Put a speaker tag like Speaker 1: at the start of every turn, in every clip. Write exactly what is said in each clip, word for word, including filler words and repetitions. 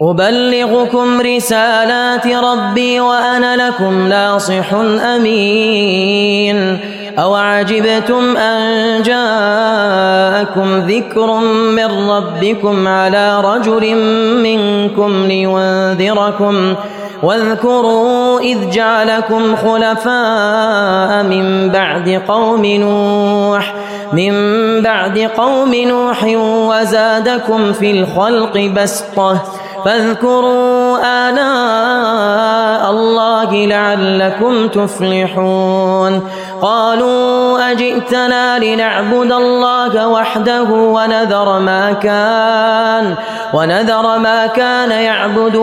Speaker 1: أبلغكم رسالات ربي وأنا لكم ناصح أمين أوعجبتم أن جاءكم ذكر من ربكم على رجل منكم لينذركم واذكروا إذ جعلكم خلفاء من بعد قوم نوح من بعد قوم نوح وزادكم في الخلق بسطة فاذكروا آلاء الله لعلكم تفلحون قالوا أجئتنا لنعبد الله وحده ونذر ما كان ونذر ما كان يعبد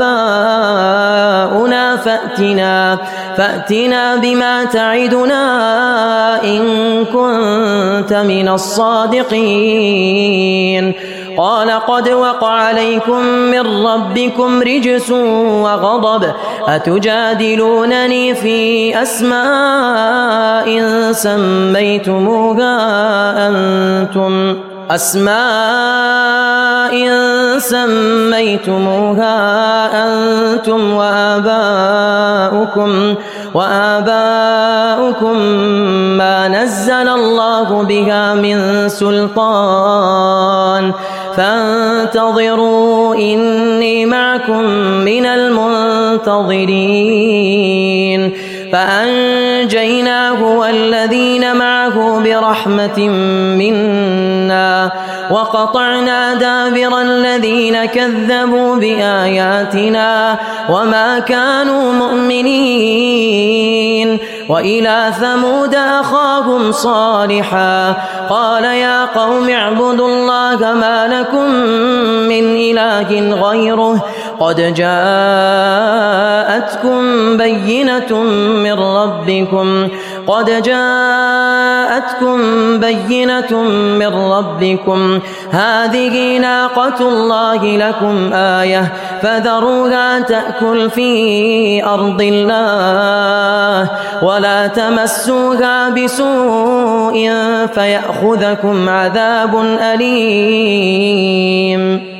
Speaker 1: آباؤنا فأتنا فأتنا بما تعدنا إن كنت من الصادقين قال قد وقع عليكم من ربكم رجس وغضب أتجادلونني في أسماء سميتموها أنتم أسماء سميتموها أنتم وآباؤكم وآباؤكم ما نزل الله بها من سلطان فانتظروا إني معكم من المنتظرين فأنجيناه والذين معه برحمة منا وقطعنا دابر الذين كذبوا بآياتنا وما كانوا مؤمنين وإلى ثمود أخاهم صالحا قال يا قوم اعبدوا الله ما لكم من إله غيره قد جاءتكم بينة من ربكم قد جاءتكم بينة من ربكم هذه ناقة الله لكم آية فذروها تأكل في أرض الله ولا تمسوها بسوء فيأخذكم عذاب أليم